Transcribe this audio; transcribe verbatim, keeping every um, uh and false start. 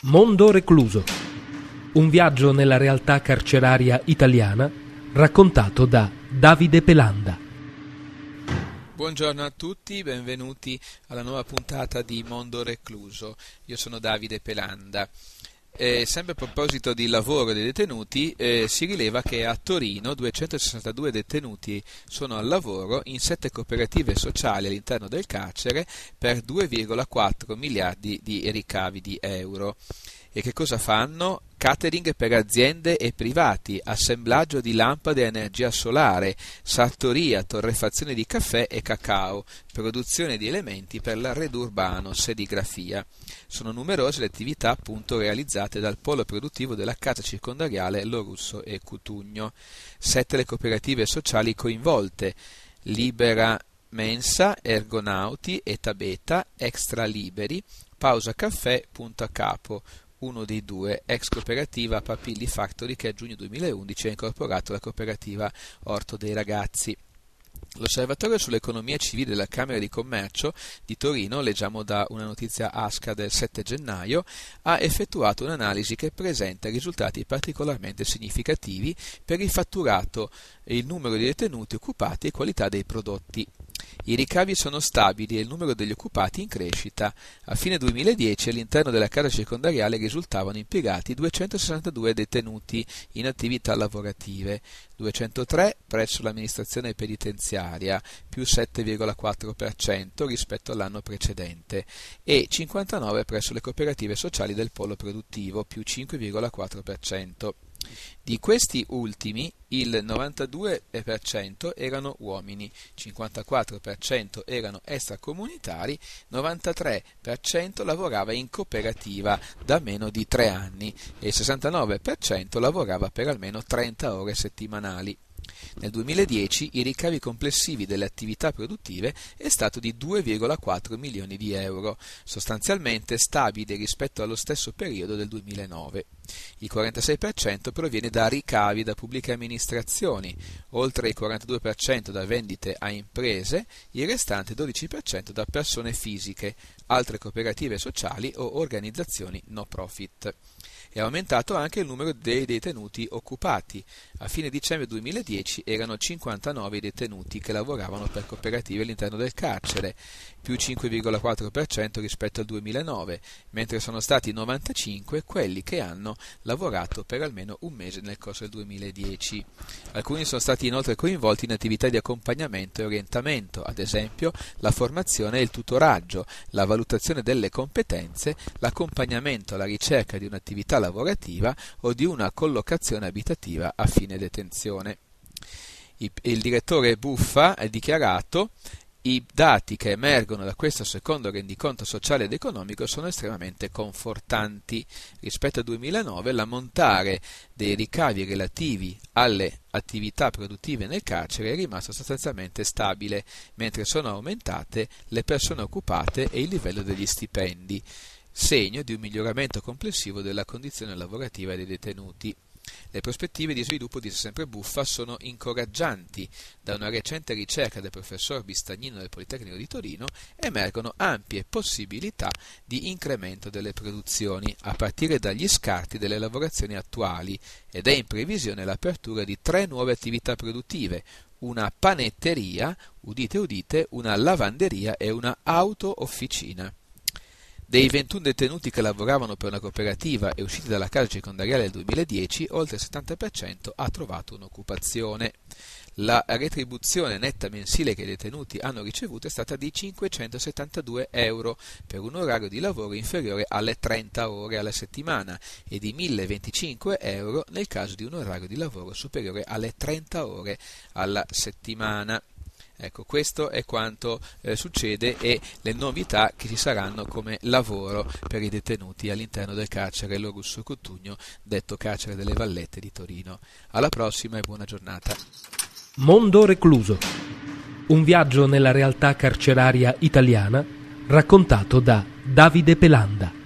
Mondo recluso. Un viaggio nella realtà carceraria italiana raccontato da Davide Pelanda. Buongiorno a tutti, benvenuti alla nuova puntata di Mondo recluso. Io sono Davide Pelanda. Eh, sempre a proposito di lavoro dei detenuti, eh, si rileva che a Torino duecentosessantadue detenuti sono al lavoro in sette cooperative sociali all'interno del carcere per due virgola quattro miliardi di ricavi di euro. E che cosa fanno? Catering per aziende e privati, assemblaggio di lampade a energia solare, sartoria, torrefazione di caffè e cacao, produzione di elementi per l'arredo urbano, serigrafia. Sono numerose le attività appunto realizzate dal polo produttivo della casa circondariale Lorusso e Cutugno. Sette le cooperative sociali coinvolte: Libera Mensa, Ergonauti, Eta Beta, Extra Liberi, Pausa Caffè, Punto a Capo. Uno dei due, ex cooperativa Papilli Factory, che a giugno duemilaundici ha incorporato la cooperativa Orto dei Ragazzi. L'Osservatorio sull'economia civile della Camera di Commercio di Torino, leggiamo da una notizia ASCA del sette gennaio, ha effettuato un'analisi che presenta risultati particolarmente significativi per il fatturato, il numero di detenuti occupati e qualità dei prodotti. I ricavi sono stabili e il numero degli occupati in crescita. A fine duemiladieci all'interno della casa circondariale risultavano impiegati duecentosessantadue detenuti in attività lavorative, duecentotré presso l'amministrazione penitenziaria, più sette virgola quattro per cento rispetto all'anno precedente, e cinquantanove presso le cooperative sociali del polo produttivo, più cinque virgola quattro per cento. Di questi ultimi il novantadue per cento erano uomini, cinquantaquattro per cento erano extracomunitari, novantatré per cento lavorava in cooperativa da meno di tre anni e il sessantanove per cento lavorava per almeno trenta ore settimanali. Nel duemiladieci i ricavi complessivi delle attività produttive è stato di due virgola quattro milioni di euro, sostanzialmente stabile rispetto allo stesso periodo del duemilanove. Il quarantasei per cento proviene da ricavi da pubbliche amministrazioni, oltre il quarantadue per cento da vendite a imprese, il restante dodici per cento da persone fisiche, altre cooperative sociali o organizzazioni no profit. È aumentato anche il numero dei detenuti occupati. A fine dicembre duemiladieci erano cinquantanove i detenuti che lavoravano per cooperative all'interno del carcere, più cinque virgola quattro per cento rispetto al duemilanove, mentre sono stati novantacinque quelli che hanno lavorato per almeno un mese nel corso del duemiladieci. Alcuni sono stati inoltre coinvolti in attività di accompagnamento e orientamento, ad esempio la formazione e il tutoraggio, la valutazione delle competenze, l'accompagnamento alla ricerca di un'attività lavorativa o di una collocazione abitativa a fine detenzione. Il direttore Buffa ha dichiarato: i dati che emergono da questo secondo rendiconto sociale ed economico sono estremamente confortanti. Rispetto al duemilanove l'ammontare dei ricavi relativi alle attività produttive nel carcere è rimasto sostanzialmente stabile, mentre sono aumentate le persone occupate e il livello degli stipendi, segno di un miglioramento complessivo della condizione lavorativa dei detenuti. Le prospettive di sviluppo, dice sempre Buffa, sono incoraggianti. Da una recente ricerca del professor Bistagnino del Politecnico di Torino emergono ampie possibilità di incremento delle produzioni, a partire dagli scarti delle lavorazioni attuali, ed è in previsione l'apertura di tre nuove attività produttive: una panetteria, udite udite, una lavanderia e una auto-officina. Dei ventuno detenuti che lavoravano per una cooperativa e usciti dalla casa circondariale nel duemiladieci, oltre il settanta per cento ha trovato un'occupazione. La retribuzione netta mensile che i detenuti hanno ricevuto è stata di cinquecentosettantadue euro per un orario di lavoro inferiore alle trenta ore alla settimana e di milleventincinque euro nel caso di un orario di lavoro superiore alle trenta ore alla settimana. Ecco, questo è quanto eh, succede e le novità che ci saranno come lavoro per i detenuti all'interno del carcere Lorusso Cutugno, detto carcere delle Vallette di Torino. Alla prossima e buona giornata. Mondo recluso. Un viaggio nella realtà carceraria italiana raccontato da Davide Pelanda.